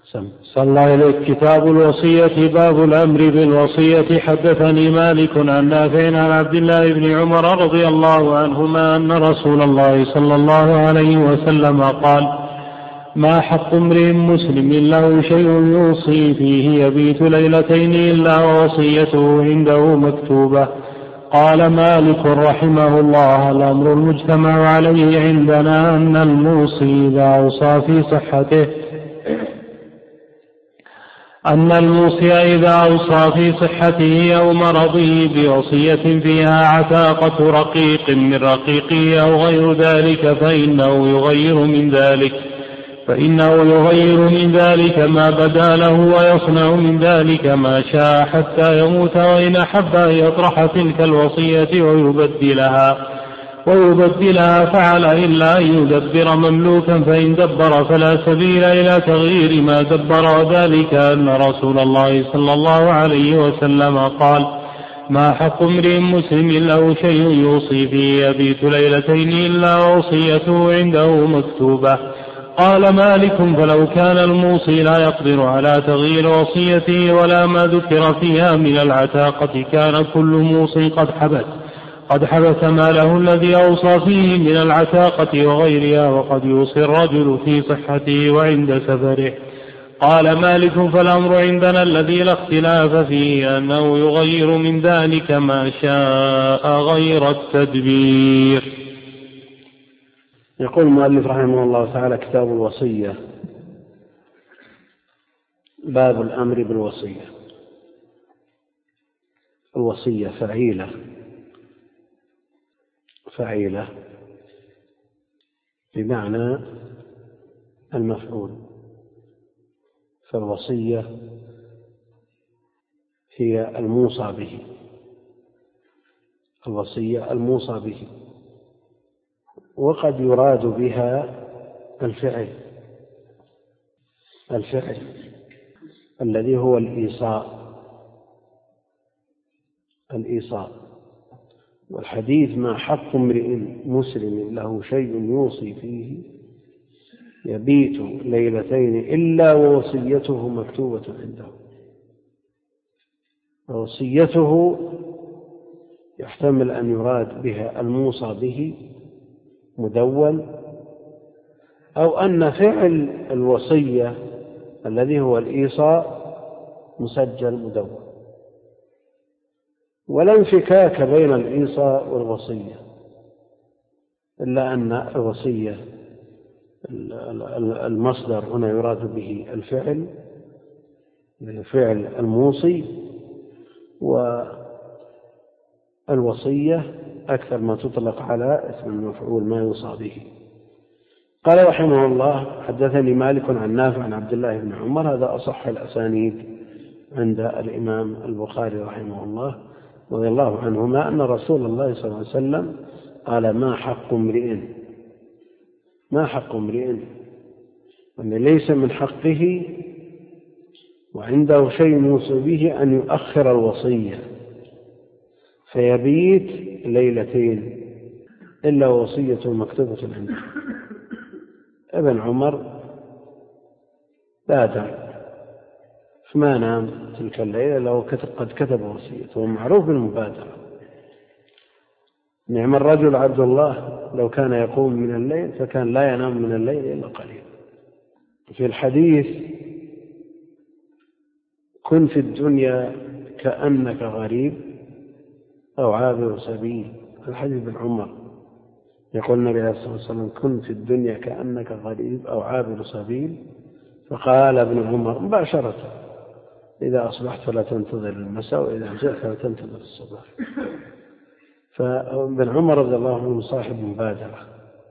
صلى الله عليه. كتاب الوصية. باب الأمر بالوصية. حدثني مالك عن نافع عن عبد الله بن عمر رضي الله عنهما أن رسول الله صلى الله عليه وسلم قال: ما حق امرئ مسلم له شيء يوصي فيه يبيت ليلتين إلا ووصيته عنده مكتوبة. قال مالك رحمه الله: الأمر المجتمع عليه عندنا أن الموصي إذا أوصى في صحته أو مرضه بوصية فيها عتاقة رقيق من رقيقه أو غير ذلك فإنه يغير من ذلك ما بدا له ويصنع من ذلك ما شاء حتى يموت، وإن أحب أن يطرح تلك الوصية ويبدلها فعل، إلا أن يدبر مملوكا، فإن دبر فلا سبيل إلى تغيير ما دبر. وذلك أن رسول الله صلى الله عليه وسلم قال: ما حق امرئ مسلم له شيء يوصي فيه يبيت ليلتين إلا ووصيته عنده مكتوبة. قال مالك: فلو كان الموصي لا يقدر على تغيير وصيته ولا ما ذكر فيها من العتاقة كان كل موصي قد حبس ماله الذي أوصى فيه من العتاقة وغيرها، وقد يوصي الرجل في صحته وعند سفره. قال مالك: فالأمر عندنا الذي لا اختلاف فيه أنه يغير من ذلك ما شاء غير التدبير. يقول المؤلف رحمه الله تعالى: كتاب الوصية. باب الأمر بالوصية. الوصية فعيلة بمعنى المفعول، فالوصية هي الموصى به، وقد يراد بها الفعل الذي هو الإيصاء. والحديث: ما حق امرئ مسلم له شيء يوصي فيه يبيت ليلتين إلا ووصيته مكتوبة عنده. ووصيته يحتمل أن يراد بها الموصى به مدون، أو أن فعل الوصية الذي هو الإيصاء مسجل مدون. ولا انفكاك بين الإيصاء والوصية، إلا أن الوصية المصدر هنا يراد به فعل الموصي، والوصية أكثر ما تطلق على اسم المفعول ما يوصى به. قال رحمه الله: حدثني مالك عن نافع عن عبد الله بن عمر. هذا أصح الأسانيد عند الإمام البخاري رحمه الله رضي الله عنهما أن رسول الله صلى الله عليه وسلم قال: ما حق امرئ أن ليس من حقه وعنده شيء يوصي به أن يؤخر الوصية فيبيت ليلتين إلا وصيته مكتوبة عنده. ابن عمر بادر فما نام تلك الليلة لو قد كتب وصيته، ومعروف بالمبادرة. نعم الرجل عبد الله لو كان يقوم من الليل فكان لا ينام من الليل إلا قليلا. في الحديث: كن في الدنيا كأنك غريب أو عابر سبيل. الحديث بن عمر يقول النبي عليه الصلاة والسلام: كن في الدنيا كأنك غريب أو عابر سبيل. فقال ابن عمر مباشرة: إذا أصبحت فلا تنتظر المساء، وإذا أمسيت فلا تنتظر الصباح. فابن عمر رضي الله عنه صاحب مبادرة،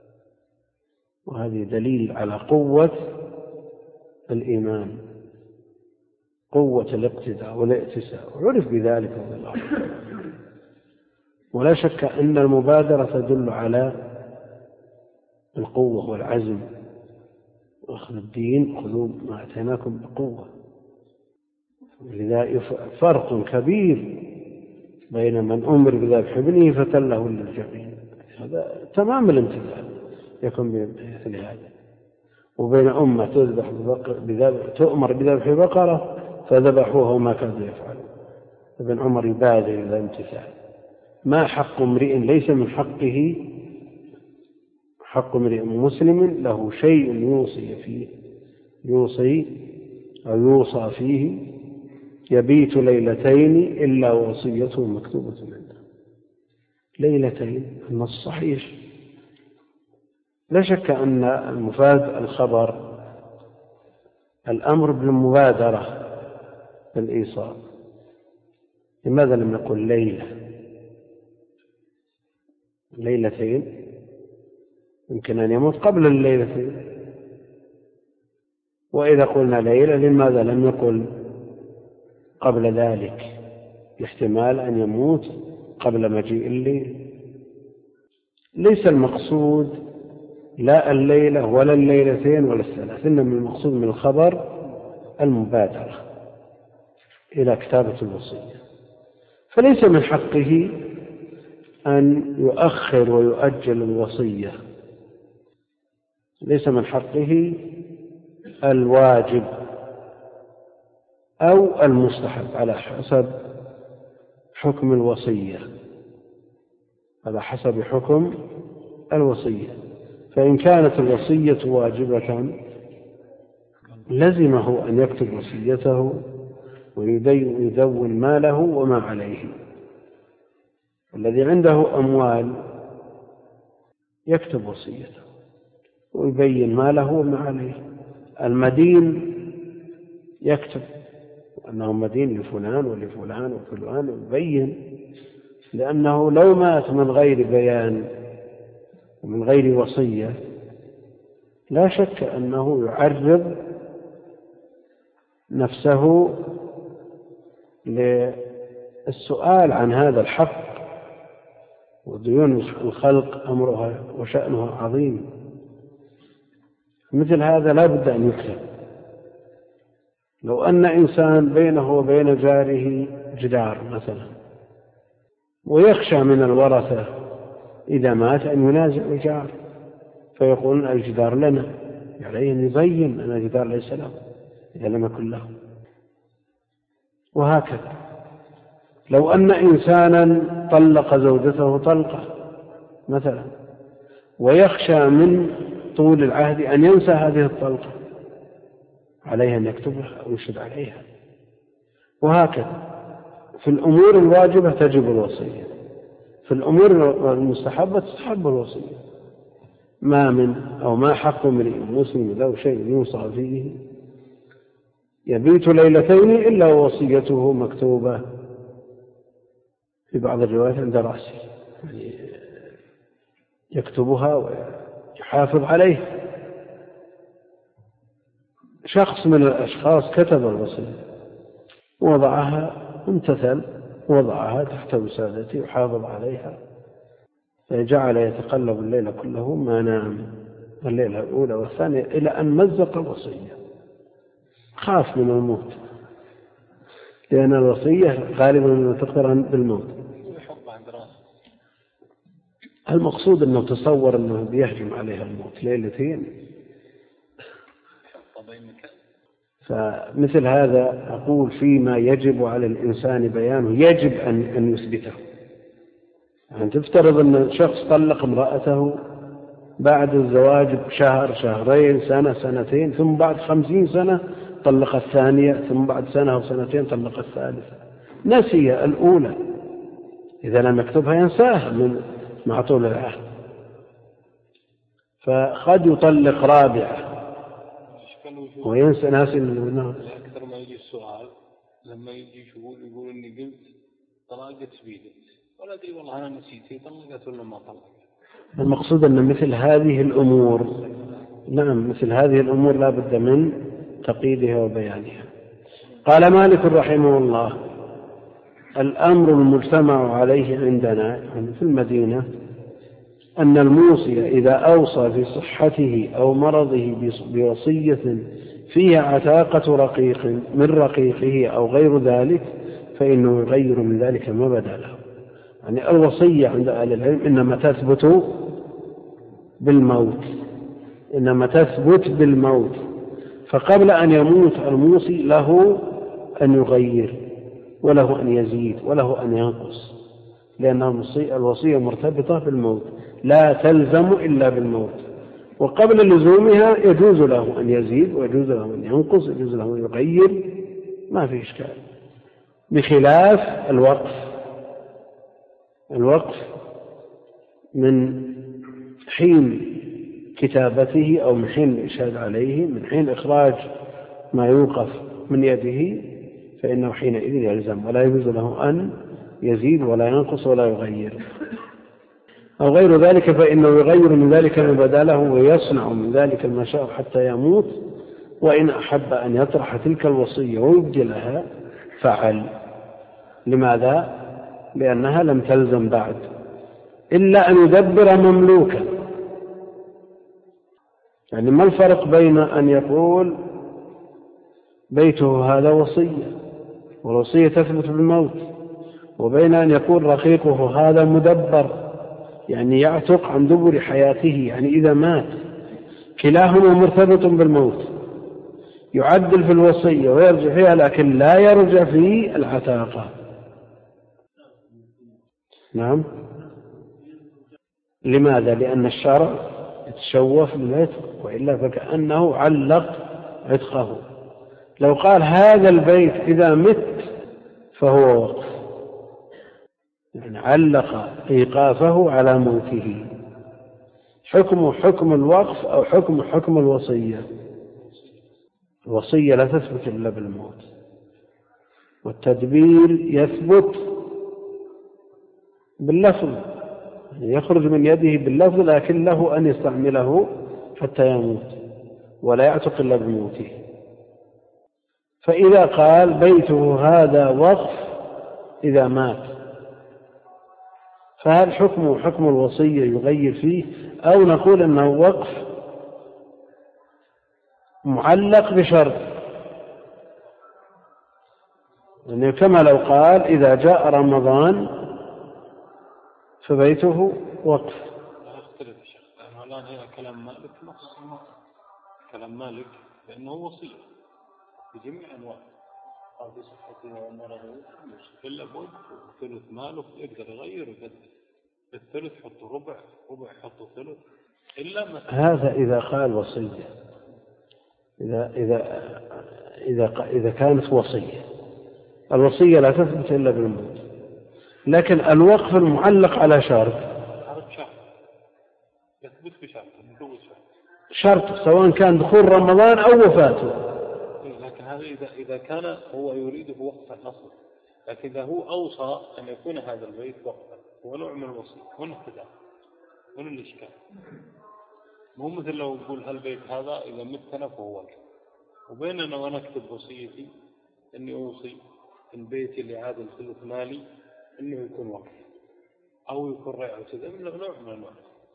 وهذه دليل على قوة الإيمان، قوة الاقتداء والائتساء، وعرف بذلك رضي الله عنه. ولا شك أن المبادرة تدل على القوة والعزم، وأخذ الدين خذوا ما أتيناكم بقوة. لذا فرق كبير بين من أمر بذبح ابنه فتله للجبين، هذا تمام الامتثال يكون بمثل هذا. وبين أمة تؤمر بذبح بقرة فذبحوها وما كانوا يفعلون. ابن عمر يبادر إلى الامتثال. ما حق امرئ ليس من حقه، حق امرئ مسلم له شيء يوصى فيه يبيت ليلتين إلا وصيته مكتوبة عنده. ليلتين النص صحيح. لا شك أن المفاد الخبر، الأمر بالمبادرة بالإيصال. لماذا لم نقل ليلتين؟ يمكن أن يموت قبل الليلتين. وإذا قلنا ليلة لماذا لم نقل قبل ذلك؟ الاحتمال أن يموت قبل مجيء الليل. ليس المقصود لا الليلة ولا الليلتين ولا الثلاث، إنما المقصود من الخبر المبادرة إلى كتابة الوصية. فليس من حقه أن يؤخر ويؤجل الوصية، ليس من حقه الواجب أو المستحب على حسب حكم الوصية، على حسب حكم الوصية. فإن كانت الوصية واجبة لزمه أن يكتب وصيته ويدون ماله وما عليه. الذي عنده أموال يكتب وصيته ويبين ماله وما عليه. المدين يكتب أنه مدين لفلان ولفلان وفلان ويبين، لأنه لو مات من غير بيان ومن غير وصية لا شك أنه يعرض نفسه للسؤال عن هذا الحق، وديون الخلق أمرها وشأنها عظيم. مثل هذا لا بد أن يكتب. لو أن إنسان بينه وبين جاره جدار مثلا، ويخشى من الورثة إذا مات أن ينازع الجار فيقولون الجدار لنا، عليه أن يبين أن الجدار ليس له إذا لم يكن له. وهكذا لو أن إنسانا طلق زوجته طلقة مثلا ويخشى من طول العهد أن ينسى هذه الطلقة، عليه أن يكتبها أو يشهد عليها. وهكذا في الأمور الواجبة تجب الوصية، في الأمور المستحبة تستحب الوصية. ما حق امرئ مسلم له شيء يوصى فيه يبيت ليلتين إلا وصيته مكتوبة في بعض الروايات عند رأسه، يعني يكتبها ويحافظ عليه. شخص من الأشخاص كتب الوصية ووضعها، امتثل وضعها تحت وسادته وحافظ عليها، فجعل يتقلب الليل كله ما نام الليلة الأولى والثانية إلى أن مزق الوصية، خاف من الموت، لأن الوصية غالبا ما تقترن بالموت. المقصود أنه تصور أنه بيهجم عليها الموت ليلتين. فمثل هذا أقول فيما يجب على الإنسان بيانه يجب أن يثبته. يعني تفترض أن شخص طلق امرأته بعد الزواج بشهر شهرين سنة سنتين، ثم بعد 50 سنة طلق الثانية، ثم بعد سنة أو سنتين طلق الثالثة، نسي الأولى، إذا لم يكتبها ينساها مع طول العهد، فقد يطلق رابعة وينسى ناس منهم. أكثر ما يجي السؤال لما يجي يقول إني قلت طلاقت بيدك ولا أدري والله أنا نسيت طلقت ولا ما طلقت. المقصود أن مثل هذه الأمور، نعم مثل هذه الأمور لا بد من تقييدها وبيانها. قال مالك رحمه الله: الأمر المجتمع عليه عندنا في المدينة أن الموصي إذا أوصى في صحته أو مرضه بوصية فيها عتاقة رقيق من رقيقه أو غير ذلك فإنه يغير من ذلك ما بدا له. يعني الوصية عند أهل العلم إنما تثبت بالموت، إنما تثبت بالموت. فقبل أن يموت الموصي له أن يغير وله أن يزيد وله أن ينقص، لأن الوصية مرتبطة بالموت لا تلزم إلا بالموت. وقبل لزومها يجوز له أن يزيد ويجوز له أن ينقص ويجوز له أن يغير، ما في إشكال، بخلاف الوقف من حين كتابته أو من حين الإشهاد عليه، من حين إخراج ما يوقف من يده، فإنه حينئذ يلزم ولا يجوز له أن يزيد ولا ينقص ولا يغير. أو غير ذلك فإنه يغير من ذلك ما بدا له ويصنع من ذلك ما شاء حتى يموت، وإن أحب أن يطرح تلك الوصية ويبدلها فعل. لماذا؟ لأنها لم تلزم بعد، إلا أن يدبر مملوكا. يعني ما الفرق بين أن يقول بيته هذا وصية والوصية تثبت بالموت، وبين أن يقول رقيقه هذا مدبر يعني يعتق عن دبر حياته، يعني إذا مات؟ كلاهما مرتبط بالموت، يعدل في الوصية ويرجع فيها لكن لا يرجع في العتاقة. نعم. لماذا؟ لأن الشرع يتشوف بالعتق، وإلا فكأنه علق عتقه. لو قال هذا البيت إذا مت فهو وقف، يعني علق إيقافه على موته. حكم حكم الوقف أو حكم الوصية. الوصية لا تثبت إلا بالموت، والتدبير يثبت باللفظ، يخرج من يده باللفظ، لكن له أن يستعمله حتى يموت ولا يعتق إلا بموته. فإذا قال بيته هذا وقف إذا مات، فهل حكم الوصية يغير فيه، أو نقول أنه وقف معلق بشرط؟ يعني كما لو قال إذا جاء رمضان فبيته وقف. لا يختلف الشيخ، لأنه الآن هنا كلام مالك نص، كلام مالك لأنه وصية بجميع أنواع، قال في صحته ومرضه إلا بود ثلث ماله يقدر يغير ويبدل، الثلث حطه ربع حطه ثلث، إلا مثلا هذا إذا قال وصية، إذا كانت وصية. الوصية لا تثبت إلا بالموت، لكن الوقف المعلق على شرط يثبت بشرط سواء كان دخول رمضان أو وفاته. لكن هذا إذا كان هو يريده وقفا أصلا، لكن إذا هو أوصى أن يكون هذا البيت وقفا هو نوع من الوصية، هنا ابتداء، هنا الإشكال. مو مثل لو يقول هالبيت هذا إذا متنا فهو وقف، وبيننا وأنا أكتب وصيتي أني أوصي البيت اللي عاد الثلث مالي أنه يكون وقف أو يكون ريع وكذا، من نوع من النوع.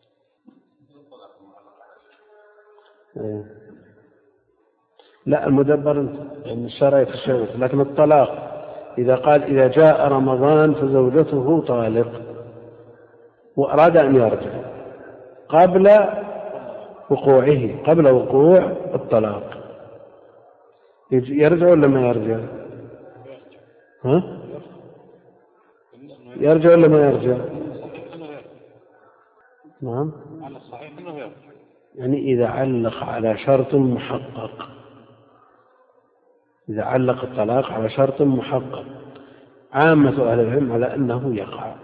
لا، المدبر من الشرع يتشوف، لكن الطلاق إذا قال إذا جاء رمضان فزوجته طالق وأراد أن يرجع قبل وقوع الطلاق، يرجع ولا ما يرجع؟ يرجع ولا ما يرجع؟ نعم، على الصحيح أنه يرجع. يعني إذا علق على شرط محقق، إذا علق الطلاق على شرط محقق، عامة أهل العلم على أنه يقع،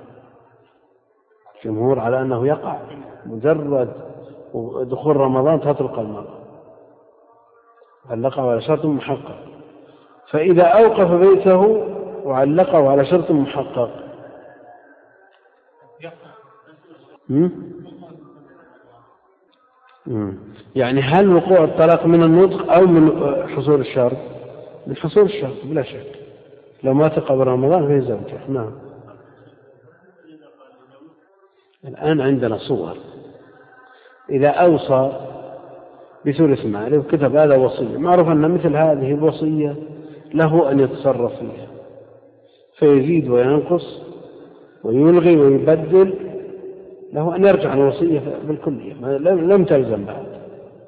جمهور على أنه يقع، مجرد دخول رمضان تطلق المرأة، علقه على شرط محقق. فإذا أوقف بيته وعلقه على شرط محقق يعني هل وقوع الطلاق من النطق أو من حصول الشرط؟ من حصول الشرط بلا شك، لو مات قبل رمضان فهي زوجة. نعم. الآن عندنا صور، إذا أوصى بثلث ماله وكتب هذا وصية، معروف أن مثل هذه الوصية له أن يتصرف فيها، فيزيد وينقص ويلغي ويبدل، له أن يرجع الوصية بالكلية، لم تلزم بعد.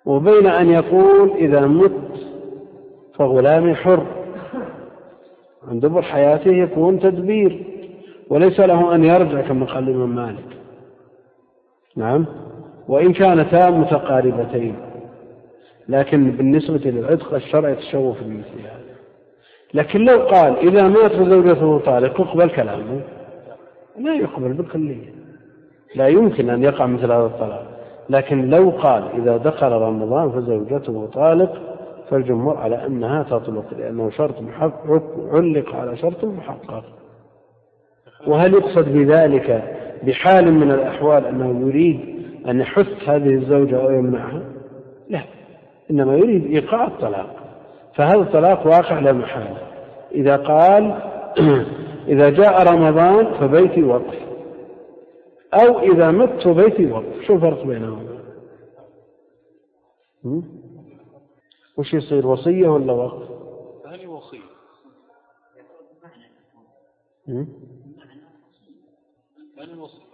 وبين أن يقول إذا مت فغلامي حر، عند دبر حياته يكون تدبير وليس له أن يرجع كما قال الإمام مالك. نعم، وإن كانتا متقاربتين، لكن بالنسبة للعتق الشرع يتشوف في مثل هذا. لكن لو قال إذا مات فزوجته طالق اقبل كلامه، لا يقبل بالكلية، لا يمكن أن يقع مثل هذا الطلاق. لكن لو قال إذا دخل رمضان فزوجته طالق فالجمهور على أنها تطلق، لأنه شرط علق على شرط محقق. وهل يقصد بذلك بحال من الأحوال أنه يريد أن يحث هذه الزوجة أو يمنعها؟ لا، إنما يريد إيقاع الطلاق، فهذا الطلاق واقع لا محالة. إذا قال إذا جاء رمضان فبيتي وقف، أو إذا مت فبيتي وقف، شو الفرق بينهما؟ وش يصير، وصية ولا وقف؟ هذه وصية. هذه وصية.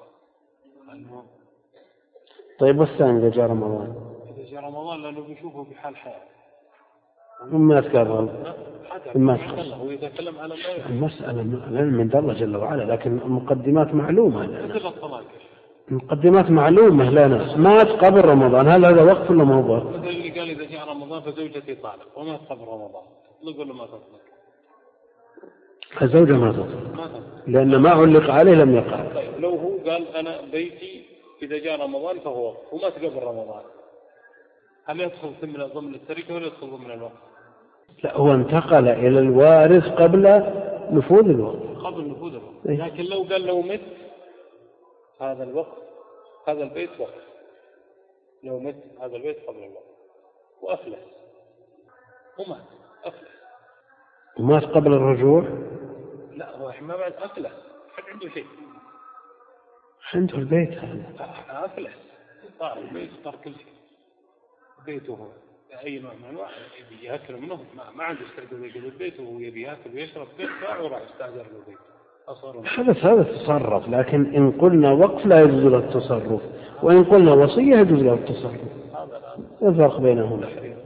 طيب والثاني إذا جاء رمضان؟ إذا جاء رمضان لأنه بيشوفه بحال حياة ما تكرر، ما تكرر. هو يتكلم على المسألة من الله جل وعلا، لكن المقدمات معلومة لنا. الطلاق المقدمات معلومة لنا. مات قبل رمضان، هل هذا وقف ولا ما هو وقف؟ مثل اللي قال إذا جاء رمضان فزوجتي طالق ومات قبل رمضان، تطلق ولا ما تطلق؟ الزوجة ما تطلق لأن ما علق عليه لم يقع. طيب لو هو قال أنا بيتي إذا جاء رمضان فهو وقف ومات قبل رمضان، هل يدخل ضمن التركة ولا يدخل ضمن الوقت؟ لا، هو انتقل إلى الوارث قبل نفوذ الوقت. قبل نفوذ الوقت. لكن لو قال لو مت هذا الوقت، هذا البيت وقف، لو مت هذا البيت قبل الوقت وأفلس ومات أفلس. ومات قبل الرجوع؟ لا، هو ما بعد أفلس، حد عنده شيء، عنده البيت هذا أفلس، طار البيت، طار كل شيء، بيته هو أي نوع من أنواع يبي يأكل منه، ما عنده استعداد يجيب البيت وهو يبي يأكل ويشرب بيت باع وراح يستأجر له بيت. هذا تصرف، لكن إن قلنا وقف لا يجوز له التصرف، وإن قلنا وصية يجوز له التصرف. الفرق بينهما.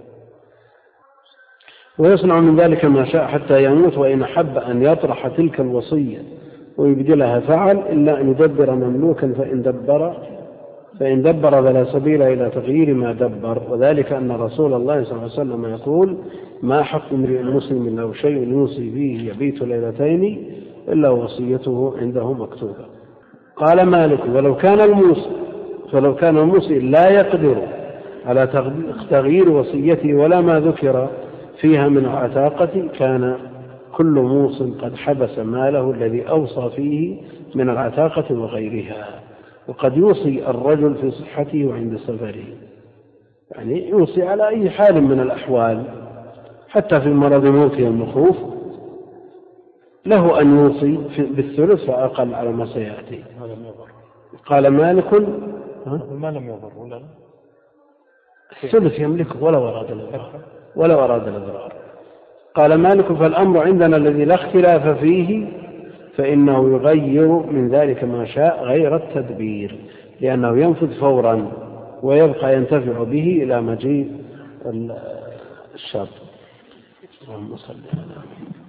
ويصنع من ذلك ما شاء حتى يموت، وإن أحب أن يطرح تلك الوصية ويبدلها فعل، إلا أن يدبر مملوكا فإن دبر فلا سبيل إلى تغيير ما دبر. وذلك أن رسول الله صلى الله عليه وسلم يقول: ما حق امرئ مسلم له شيء يوصي به يبيت ليلتين إلا وصيته عنده مكتوبة. قال مالك: فلو كان الموصي لا يقدر على تغيير وصيته ولا ما ذكر فيها من العتاقة، كان كل موص قد حبس ماله الذي أوصى فيه من العتاقة وغيرها. وقد يوصي الرجل في صحته وعند سفره، يعني يوصي على أي حال من الأحوال، حتى في مرض موته المخوف له أن يوصي بالثلث فأقل على ما سيأتي. قال مالك: ما لم يضر ولا الثلث يملكه ولا أراد الإضرار. قال مالك: فالأمر عندنا الذي لا اختلاف فيه فإنه يغير من ذلك ما شاء غير التدبير، لأنه ينفذ فورا ويبقى ينتفع به إلى مجيء الشاب. اللهم صل على محمد.